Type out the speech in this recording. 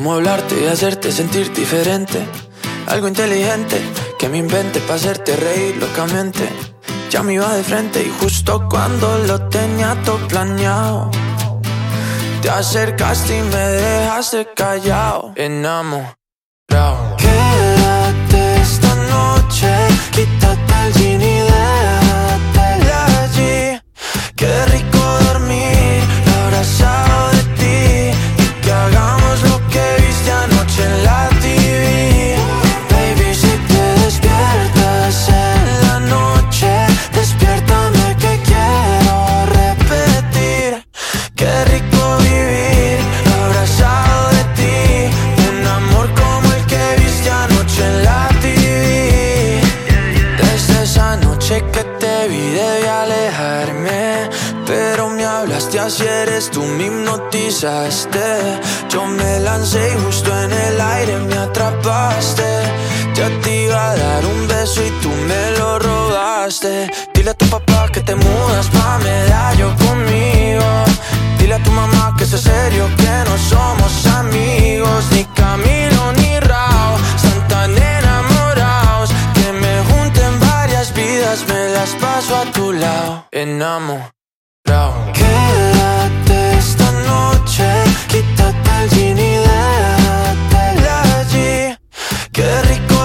cómo hablarte y hacerte sentir diferente. Algo inteligente que me invente para hacerte reír locamente. Ya me iba de frente y justo cuando lo tenía todo planeado, te acercaste y me dejaste callado, enamorado. Quédate esta noche, quítate el jean y déjate allí. Qué rico dormir abrazado de ti y que hagamos lo que viste anoche en la TV. Baby, si te despiertas en la noche, despiértame que quiero repetir. Qué rico vivir abrazado de ti, un amor como el que viste anoche en la TV. Desde esa noche que te vi debí alejarme, pero me hablaste así, eres tú, me hipnotizaste. Yo me lancé y justo en el aire me atrapaste. Ya te iba a dar un beso y tú me lo robaste. Dile a tu papá que te mudas pa' Medallo conmigo. Dile a tu mamá que es serio, que no somos amigos. Ni Camilo ni Rao están tan enamorados que me junten varias vidas, me las paso a tu lado, enamorado. Quédate esta noche, quítate el jean y déjate allí. Qué rico